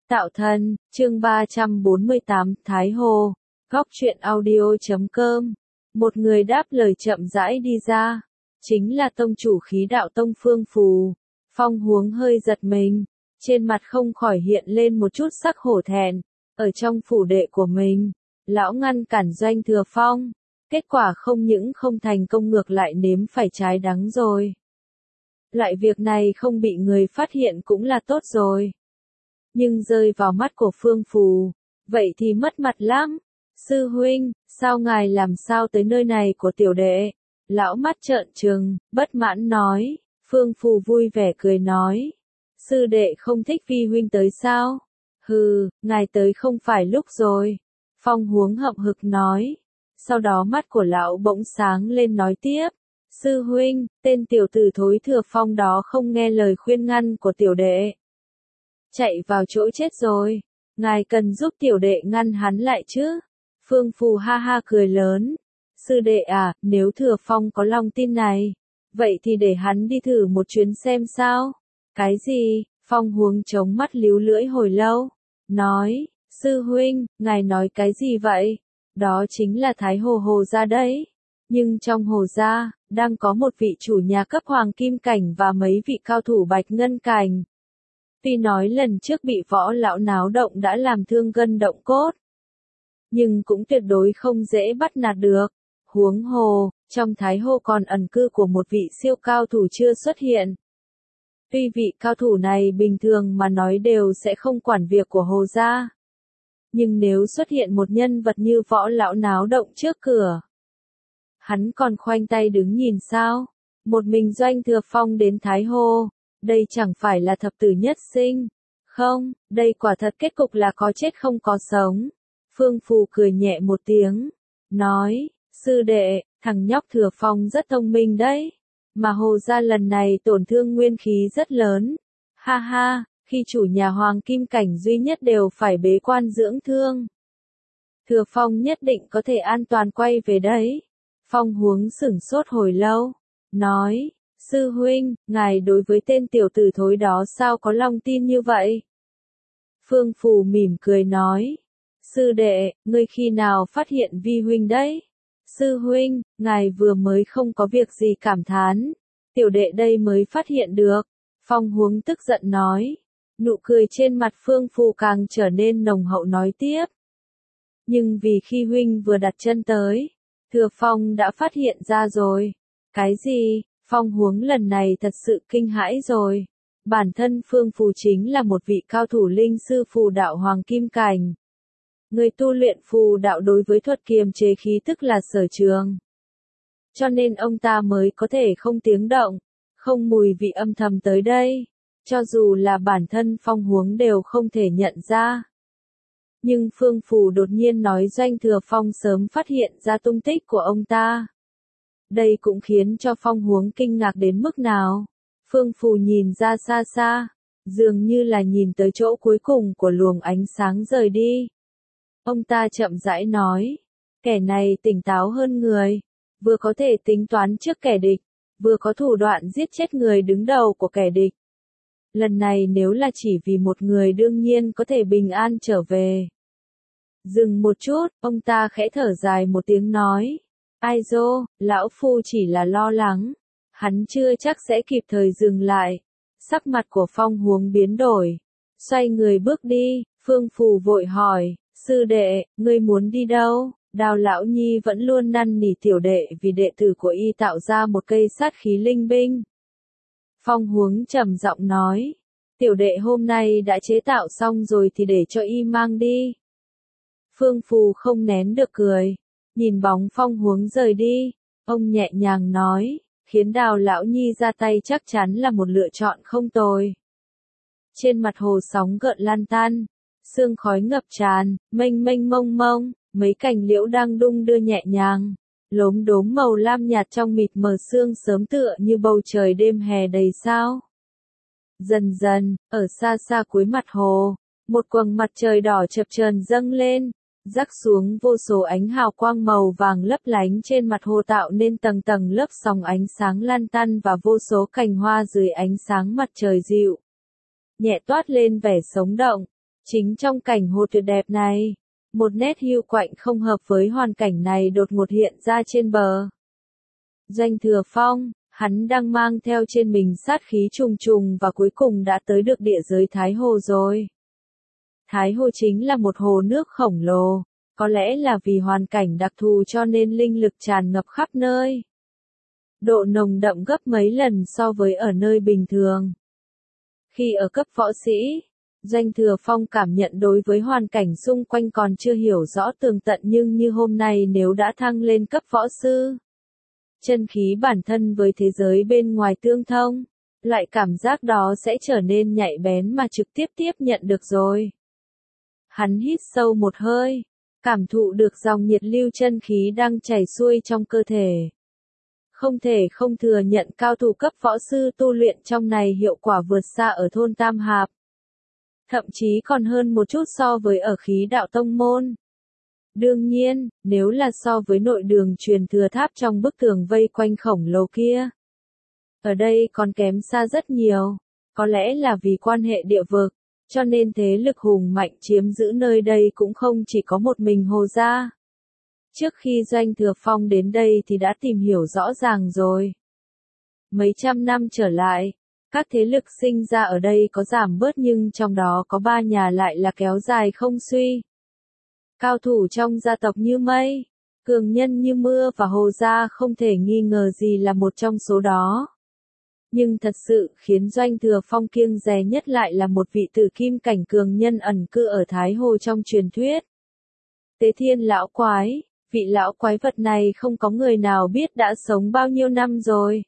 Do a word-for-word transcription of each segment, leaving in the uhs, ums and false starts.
Tạo thân, chương ba trăm bốn mươi tám, Thái Hồ, góc truyện audio.com. Một người đáp lời chậm rãi đi ra, chính là tông chủ khí đạo tông Phương Phù. Phong Huống hơi giật mình, trên mặt không khỏi hiện lên một chút sắc hổ thẹn, ở trong phủ đệ của mình, lão ngăn cản Doanh Thừa Phong, kết quả không những không thành công ngược lại nếm phải trái đắng rồi. Loại việc này không bị người phát hiện cũng là tốt rồi. Nhưng rơi vào mắt của Phương Phù, vậy thì mất mặt lắm. Sư huynh, sao ngài làm sao tới nơi này của tiểu đệ? Lão mắt trợn trừng, bất mãn nói. Phương Phù vui vẻ cười nói. Sư đệ không thích vi huynh tới sao? Hừ, ngài tới không phải lúc rồi. Phong Huống hậm hực nói. Sau đó mắt của lão bỗng sáng lên nói tiếp. Sư huynh, tên tiểu tử thối Thừa Phong đó không nghe lời khuyên ngăn của tiểu đệ. Chạy vào chỗ chết rồi, ngài cần giúp tiểu đệ ngăn hắn lại chứ. Phương Phù ha ha cười lớn. Sư đệ à, nếu Thừa Phong có lòng tin này, vậy thì để hắn đi thử một chuyến xem sao. Cái gì? Phong Huống chống mắt líu lưỡi hồi lâu, nói, sư huynh, ngài nói cái gì vậy? Đó chính là Thái Hồ Hồ gia đấy. Nhưng trong Hồ gia, đang có một vị chủ nhà cấp hoàng kim cảnh và mấy vị cao thủ bạch ngân cảnh. Tuy nói lần trước bị võ lão náo động đã làm thương gân động cốt, nhưng cũng tuyệt đối không dễ bắt nạt được. Huống hồ, trong Thái Hồ còn ẩn cư của một vị siêu cao thủ chưa xuất hiện. Tuy vị cao thủ này bình thường mà nói đều sẽ không quản việc của Hồ gia, nhưng nếu xuất hiện một nhân vật như võ lão náo động trước cửa, hắn còn khoanh tay đứng nhìn sao? Một mình Doanh Thừa Phong đến Thái Hồ, đây chẳng phải là thập tử nhất sinh. Không, đây quả thật kết cục là có chết không có sống. Phương Phù cười nhẹ một tiếng, nói, sư đệ, thằng nhóc Thừa Phong rất thông minh đấy, mà Hồ gia lần này tổn thương nguyên khí rất lớn. Ha ha, khi chủ nhà hoàng kim cảnh duy nhất đều phải bế quan dưỡng thương, Thừa Phong nhất định có thể an toàn quay về đấy. Phong Huống sửng sốt hồi lâu, nói, sư huynh, ngài đối với tên tiểu tử thối đó sao có lòng tin như vậy? Phương Phù mỉm cười nói, sư đệ, ngươi khi nào phát hiện vi huynh đấy? Sư huynh, ngài vừa mới không có việc gì cảm thán, tiểu đệ đây mới phát hiện được. Phong Huống tức giận nói, nụ cười trên mặt Phương Phù càng trở nên nồng hậu nói tiếp. Nhưng vì khi huynh vừa đặt chân tới, Thừa Phong đã phát hiện ra rồi. Cái gì? Phong Huống lần này thật sự kinh hãi rồi. Bản thân Phương Phù chính là một vị cao thủ linh sư phù đạo hoàng kim cảnh. Người tu luyện phù đạo đối với thuật kiềm chế khí tức là sở trường. Cho nên ông ta mới có thể không tiếng động, không mùi vị âm thầm tới đây. Cho dù là bản thân Phong Huống đều không thể nhận ra. Nhưng Phương Phù đột nhiên nói Doanh Thừa Phong sớm phát hiện ra tung tích của ông ta. Đây cũng khiến cho Phong Huống kinh ngạc đến mức nào. Phương Phù nhìn ra xa xa, dường như là nhìn tới chỗ cuối cùng của luồng ánh sáng rời đi. Ông ta chậm rãi nói, kẻ này tỉnh táo hơn người, vừa có thể tính toán trước kẻ địch, vừa có thủ đoạn giết chết người đứng đầu của kẻ địch. Lần này nếu là chỉ vì một người đương nhiên có thể bình an trở về. Dừng một chút, ông ta khẽ thở dài một tiếng nói. Ai dô, lão phu chỉ là lo lắng. Hắn chưa chắc sẽ kịp thời dừng lại. Sắc mặt của Phong Huống biến đổi. Xoay người bước đi, Phương Phù vội hỏi. Sư đệ, ngươi muốn đi đâu? Đào lão nhi vẫn luôn năn nỉ tiểu đệ vì đệ tử của y tạo ra một cây sát khí linh binh. Phong Huống trầm giọng nói. Tiểu đệ hôm nay đã chế tạo xong rồi thì để cho y mang đi. Phương Phù không nén được cười. Nhìn bóng Phong Huống rời đi, ông nhẹ nhàng nói, khiến Đào lão nhi ra tay chắc chắn là một lựa chọn không tồi. Trên mặt hồ sóng gợn lan tan, sương khói ngập tràn, mênh mênh mông mông, mấy cành liễu đang đung đưa nhẹ nhàng, lốm đốm màu lam nhạt trong mịt mờ sương sớm tựa như bầu trời đêm hè đầy sao. Dần dần, ở xa xa cuối mặt hồ, một quầng mặt trời đỏ chập chờn dâng lên, rắc xuống vô số ánh hào quang màu vàng lấp lánh trên mặt hồ tạo nên tầng tầng lớp sóng ánh sáng lan tăn và vô số cành hoa dưới ánh sáng mặt trời dịu nhẹ toát lên vẻ sống động. Chính trong cảnh hồ tuyệt đẹp này, một nét hiu quạnh không hợp với hoàn cảnh này đột ngột hiện ra trên bờ. Doanh Thừa Phong, hắn đang mang theo trên mình sát khí trùng trùng và cuối cùng đã tới được địa giới Thái Hồ rồi. Thái Hồ chính là một hồ nước khổng lồ, có lẽ là vì hoàn cảnh đặc thù cho nên linh lực tràn ngập khắp nơi. Độ nồng đậm gấp mấy lần so với ở nơi bình thường. Khi ở cấp võ sĩ, Doanh Thừa Phong cảm nhận đối với hoàn cảnh xung quanh còn chưa hiểu rõ tường tận, nhưng như hôm nay nếu đã thăng lên cấp võ sư, chân khí bản thân với thế giới bên ngoài tương thông, loại cảm giác đó sẽ trở nên nhạy bén mà trực tiếp tiếp nhận được rồi. Hắn hít sâu một hơi, cảm thụ được dòng nhiệt lưu chân khí đang chảy xuôi trong cơ thể. Không thể không thừa nhận cao thủ cấp võ sư tu luyện trong này hiệu quả vượt xa ở thôn Tam Hạp. Thậm chí còn hơn một chút so với ở khí đạo tông môn. Đương nhiên, nếu là so với nội đường truyền thừa tháp trong bức tường vây quanh khổng lồ kia, ở đây còn kém xa rất nhiều. Có lẽ là vì quan hệ địa vực, cho nên thế lực hùng mạnh chiếm giữ nơi đây cũng không chỉ có một mình Hồ gia. Trước khi Doanh Thừa Phong đến đây thì đã tìm hiểu rõ ràng rồi. Mấy trăm năm trở lại, các thế lực sinh ra ở đây có giảm bớt nhưng trong đó có ba nhà lại là kéo dài không suy. Cao thủ trong gia tộc như mây, cường nhân như mưa và Hồ gia không thể nghi ngờ gì là một trong số đó. Nhưng thật sự khiến Doanh Thừa Phong kiêng dè nhất lại là một vị tử kim cảnh cường nhân ẩn cư ở Thái Hồ trong truyền thuyết. Tế Thiên lão quái, vị lão quái vật này không có người nào biết đã sống bao nhiêu năm rồi.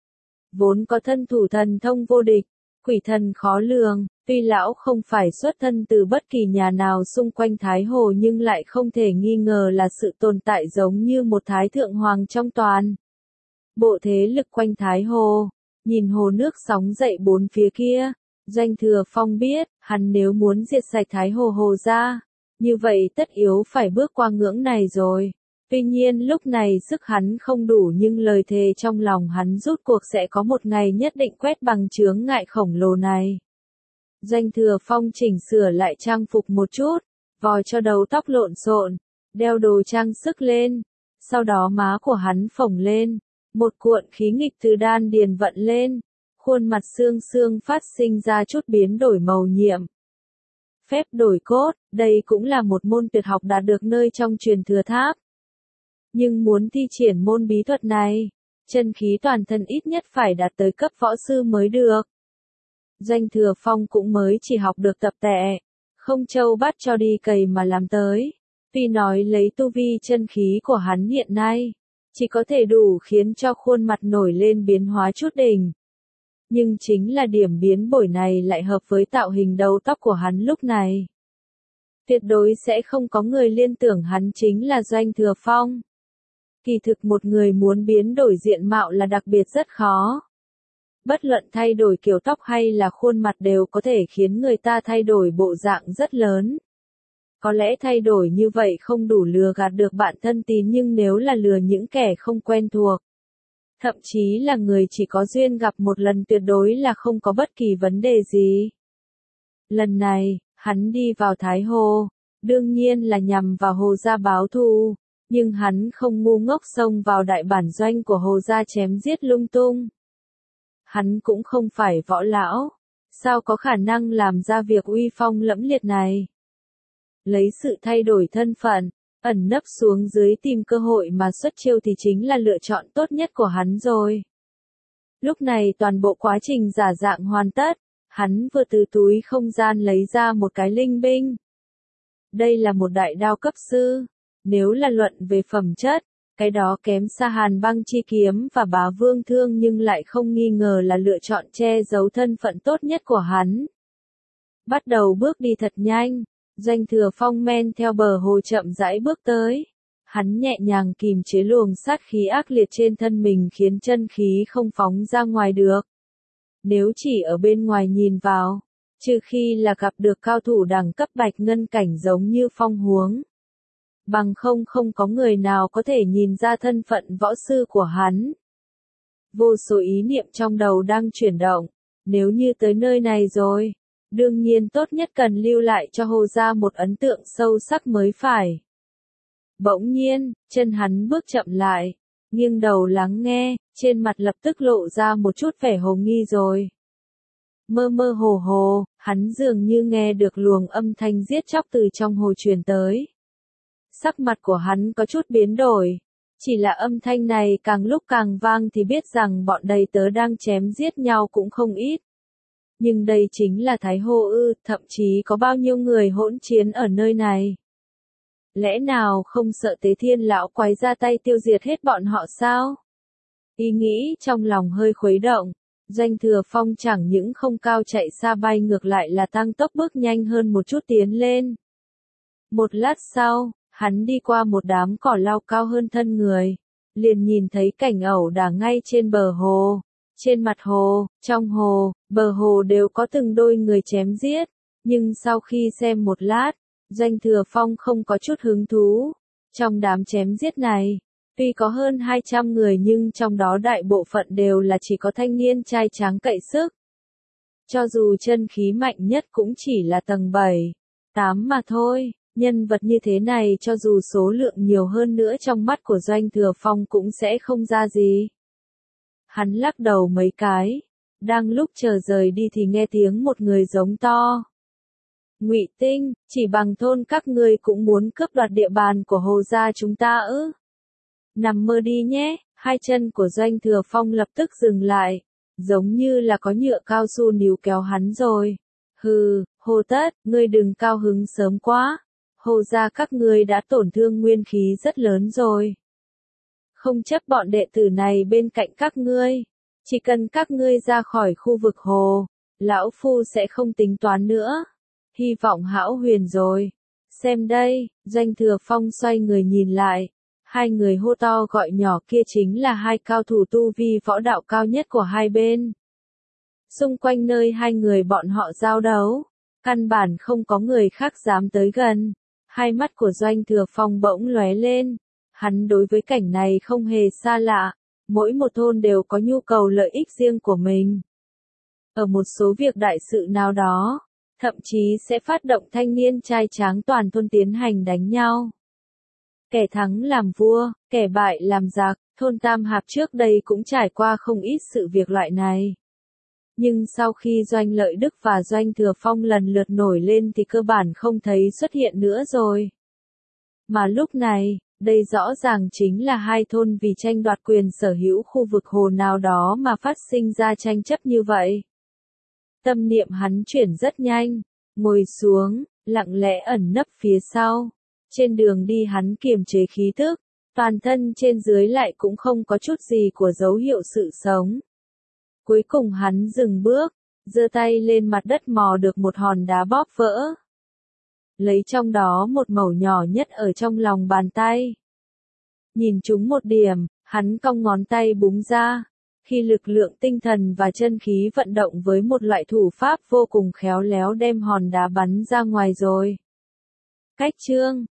Vốn có thân thủ thần thông vô địch, quỷ thần khó lường, tuy lão không phải xuất thân từ bất kỳ nhà nào xung quanh Thái Hồ nhưng lại không thể nghi ngờ là sự tồn tại giống như một thái thượng hoàng trong toàn bộ thế lực quanh Thái Hồ. Nhìn hồ nước sóng dậy bốn phía kia, Doanh Thừa Phong biết, hắn nếu muốn diệt sạch Thái Hồ Hồ gia, như vậy tất yếu phải bước qua ngưỡng này rồi. Tuy nhiên lúc này sức hắn không đủ nhưng lời thề trong lòng hắn rút cuộc sẽ có một ngày nhất định quét bằng chướng ngại khổng lồ này. Doanh Thừa Phong chỉnh sửa lại trang phục một chút, vòi cho đầu tóc lộn xộn, đeo đồ trang sức lên, sau đó má của hắn phồng lên. Một cuộn khí nghịch từ đan điền vận lên, khuôn mặt xương xương phát sinh ra chút biến đổi màu nhiệm. Phép đổi cốt, đây cũng là một môn tuyệt học đạt được nơi trong truyền thừa tháp. Nhưng muốn thi triển môn bí thuật này, chân khí toàn thân ít nhất phải đạt tới cấp võ sư mới được. Doanh Thừa Phong cũng mới chỉ học được tập tệ, không châu bắt cho đi cày mà làm tới. Tuy nói lấy tu vi chân khí của hắn hiện nay, chỉ có thể đủ khiến cho khuôn mặt nổi lên biến hóa chút đỉnh. Nhưng chính là điểm biến đổi này lại hợp với tạo hình đầu tóc của hắn lúc này. Tuyệt đối sẽ không có người liên tưởng hắn chính là Doanh Thừa Phong. Kỳ thực một người muốn biến đổi diện mạo là đặc biệt rất khó. Bất luận thay đổi kiểu tóc hay là khuôn mặt đều có thể khiến người ta thay đổi bộ dạng rất lớn. Có lẽ thay đổi như vậy không đủ lừa gạt được bạn thân tín nhưng nếu là lừa những kẻ không quen thuộc, thậm chí là người chỉ có duyên gặp một lần tuyệt đối là không có bất kỳ vấn đề gì. Lần này, hắn đi vào Thái Hồ, đương nhiên là nhằm vào Hồ gia báo thù, nhưng hắn không ngu ngốc xông vào đại bản doanh của Hồ gia chém giết lung tung. Hắn cũng không phải võ lão, sao có khả năng làm ra việc uy phong lẫm liệt này. Lấy sự thay đổi thân phận, ẩn nấp xuống dưới tìm cơ hội mà xuất chiêu thì chính là lựa chọn tốt nhất của hắn rồi. Lúc này toàn bộ quá trình giả dạng hoàn tất, hắn vừa từ túi không gian lấy ra một cái linh binh. Đây là một đại đao cấp sư, nếu là luận về phẩm chất, cái đó kém xa Hàn Băng chi kiếm và Bá Vương thương nhưng lại không nghi ngờ là lựa chọn che giấu thân phận tốt nhất của hắn. Bắt đầu bước đi thật nhanh. Doanh Thừa Phong men theo bờ hồ chậm rãi bước tới. Hắn nhẹ nhàng kìm chế luồng sát khí ác liệt trên thân mình khiến chân khí không phóng ra ngoài được. Nếu chỉ ở bên ngoài nhìn vào, trừ khi là gặp được cao thủ đẳng cấp bạch ngân cảnh giống như Phong Huống. Bằng không không có người nào có thể nhìn ra thân phận võ sư của hắn. Vô số ý niệm trong đầu đang chuyển động, nếu như tới nơi này rồi, Đương nhiên tốt nhất cần lưu lại cho Hồ gia một ấn tượng sâu sắc mới phải. Bỗng nhiên, chân hắn bước chậm lại, nghiêng đầu lắng nghe, trên mặt lập tức lộ ra một chút vẻ hồ nghi rồi. Mơ mơ hồ hồ, hắn dường như nghe được luồng âm thanh giết chóc từ trong hồ truyền tới. Sắc mặt của hắn có chút biến đổi. Chỉ là âm thanh này càng lúc càng vang thì biết rằng bọn đầy tớ đang chém giết nhau cũng không ít. Nhưng đây chính là Thái Hô ư, thậm chí có bao nhiêu người hỗn chiến ở nơi này. Lẽ nào không sợ Tế Thiên lão quái ra tay tiêu diệt hết bọn họ sao? Ý nghĩ trong lòng hơi khuấy động, Doanh Thừa Phong chẳng những không cao chạy xa bay ngược lại là tăng tốc bước nhanh hơn một chút tiến lên. Một lát sau, hắn đi qua một đám cỏ lau cao hơn thân người, liền nhìn thấy cảnh ẩu đả ngay trên bờ hồ. Trên mặt hồ, trong hồ, bờ hồ đều có từng đôi người chém giết, nhưng sau khi xem một lát, Doanh Thừa Phong không có chút hứng thú. Trong đám chém giết này, tuy có hơn hai trăm người nhưng trong đó đại bộ phận đều là chỉ có thanh niên trai tráng cậy sức. Cho dù chân khí mạnh nhất cũng chỉ là tầng bảy, tám mà thôi. Nhân vật như thế này cho dù số lượng nhiều hơn nữa trong mắt của Doanh Thừa Phong cũng sẽ không ra gì. Hắn lắc đầu mấy cái, đang lúc chờ rời đi thì nghe tiếng một người giống to. Ngụy Tinh, chỉ bằng thôn các ngươi cũng muốn cướp đoạt địa bàn của Hồ gia chúng ta ư? Nằm mơ đi nhé, hai chân của Doanh Thừa Phong lập tức dừng lại, giống như là có nhựa cao su níu kéo hắn rồi. Hừ, Hồ Tất, ngươi đừng cao hứng sớm quá. Hồ gia các ngươi đã tổn thương nguyên khí rất lớn rồi. Không chấp bọn đệ tử này bên cạnh các ngươi, chỉ cần các ngươi ra khỏi khu vực hồ, lão phu sẽ không tính toán nữa. Hy vọng hão huyền rồi. Xem đây, Doanh Thừa Phong xoay người nhìn lại, hai người hô to gọi nhỏ kia chính là hai cao thủ tu vi võ đạo cao nhất của hai bên. Xung quanh nơi hai người bọn họ giao đấu, căn bản không có người khác dám tới gần. Hai mắt của Doanh Thừa Phong bỗng lóe lên, hắn đối với cảnh này không hề xa lạ, mỗi một thôn đều có nhu cầu lợi ích riêng của mình. Ở một số việc đại sự nào đó, thậm chí sẽ phát động thanh niên trai tráng toàn thôn tiến hành đánh nhau. Kẻ thắng làm vua, kẻ bại làm giặc, thôn Tam Hạp trước đây cũng trải qua không ít sự việc loại này. Nhưng sau khi Doanh Lợi Đức và Doanh Thừa Phong lần lượt nổi lên thì cơ bản không thấy xuất hiện nữa rồi. Mà lúc này, đây rõ ràng chính là hai thôn vì tranh đoạt quyền sở hữu khu vực hồ nào đó mà phát sinh ra tranh chấp như vậy. Tâm niệm hắn chuyển rất nhanh, ngồi xuống, lặng lẽ ẩn nấp phía sau. Trên đường đi hắn kiềm chế khí tức, toàn thân trên dưới lại cũng không có chút gì của dấu hiệu sự sống. Cuối cùng hắn dừng bước, giơ tay lên mặt đất mò được một hòn đá bóp vỡ. Lấy trong đó một mẩu nhỏ nhất ở trong lòng bàn tay. Nhìn chúng một điểm, hắn cong ngón tay búng ra. Khi lực lượng tinh thần và chân khí vận động với một loại thủ pháp vô cùng khéo léo đem hòn đá bắn ra ngoài rồi. Cách chương